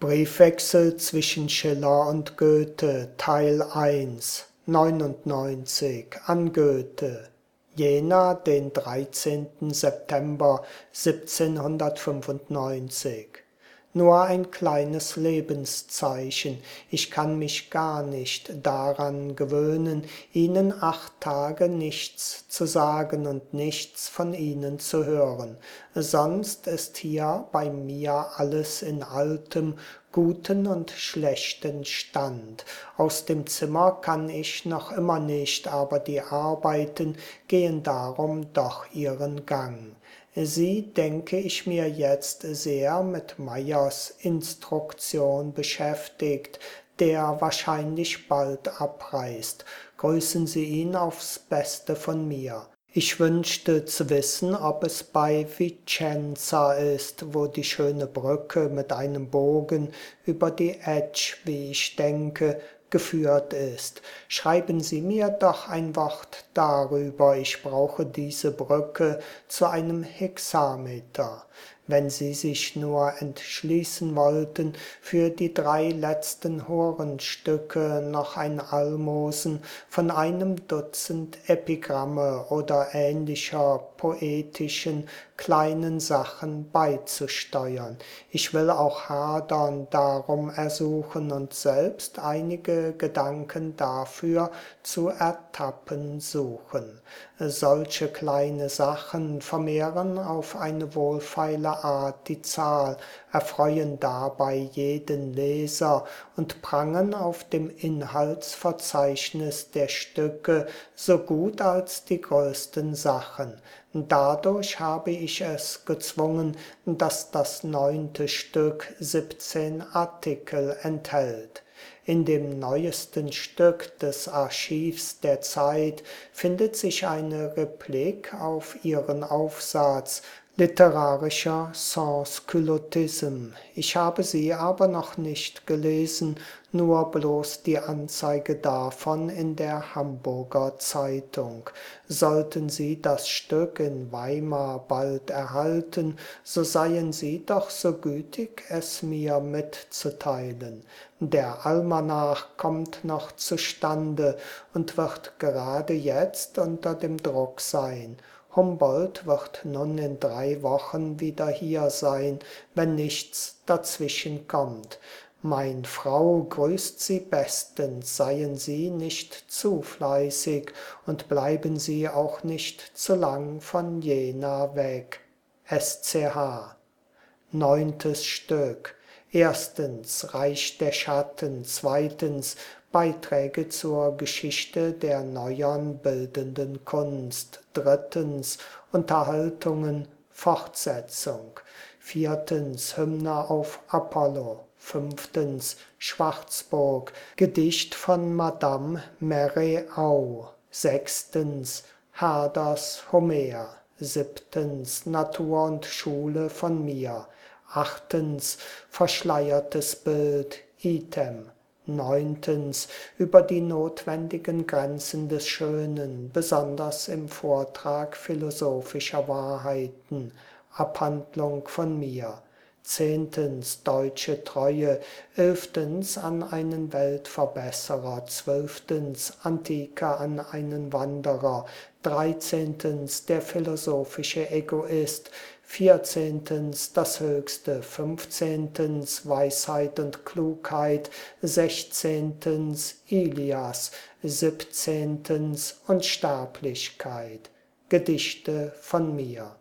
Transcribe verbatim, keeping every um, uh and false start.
Briefwechsel zwischen Schiller und Goethe, Teil eins, neunundneunzig, an Goethe. Jena, den dreizehnten September siebzehnhundertfünfundneunzig. Nur ein kleines Lebenszeichen, ich kann mich gar nicht daran gewöhnen, Ihnen acht Tage nichts zu sagen und nichts von Ihnen zu hören. Sonst ist hier bei mir alles in altem, guten und schlechten Stand. Aus dem Zimmer kann ich noch immer nicht, aber die Arbeiten gehen darum doch ihren Gang. Sie, denke ich mir, jetzt sehr mit Meyers Instruktion beschäftigt, der wahrscheinlich bald abreist. Grüßen Sie ihn aufs Beste von mir. Ich wünschte zu wissen, ob es bei Vicenza ist, wo die schöne Brücke mit einem Bogen über die Etsch, wie ich denke, geführt ist. Schreiben Sie mir doch ein Wort darüber, ich brauche diese Brücke zu einem Hexameter. Wenn Sie sich nur entschließen wollten, für die drei letzten Horenstücke noch ein Almosen von einem Dutzend Epigramme oder ähnlicher poetischen kleinen Sachen beizusteuern. Ich will auch hadern, darum ersuchen und selbst einige Gedanken dafür zu ertappen suchen. Solche kleine Sachen vermehren auf eine wohlfeile Art die Zahl, erfreuen dabei jeden Leser und prangen auf dem Inhaltsverzeichnis der Stücke so gut als die größten Sachen. Dadurch habe ich es gezwungen, dass das neunte Stück siebzehn Artikel enthält. In dem neuesten Stück des Archivs der Zeit findet sich eine Replik auf ihren Aufsatz Literarischer Sansculottisme. Ich habe sie aber noch nicht gelesen, nur bloß die Anzeige davon in der Hamburger Zeitung. Sollten Sie das Stück in Weimar bald erhalten, so seien Sie doch so gütig, es mir mitzuteilen. Der Almanach kommt noch zustande und wird gerade jetzt unter dem Druck sein. Humboldt wird nun in drei Wochen wieder hier sein, wenn nichts dazwischen kommt. Mein Frau grüßt Sie bestens, seien Sie nicht zu fleißig und bleiben Sie auch nicht zu lang von Jena weg. S C H. Neuntes Stück. Erstens Reich der Schatten, zweitens Beiträge zur Geschichte der neuern bildenden Kunst, drittens Unterhaltungen, Fortsetzung, viertens Hymne auf Apollo, fünftens Schwarzburg, Gedicht von Madame Mary Au, sechstens Herders Homer, siebtens Natur und Schule von mir, achtens verschleiertes Bild, Item, neuntens über die notwendigen Grenzen des Schönen, besonders im Vortrag philosophischer Wahrheiten, Abhandlung von mir, zehntens deutsche Treue, elftens an einen Weltverbesserer, zwölftens Antike an einen Wanderer, dreizehntens der philosophische Egoist, vierzehntens das Höchste, fünfzehntens Weisheit und Klugheit, sechzehntens Ilias, siebzehntens Unsterblichkeit, Gedichte von mir.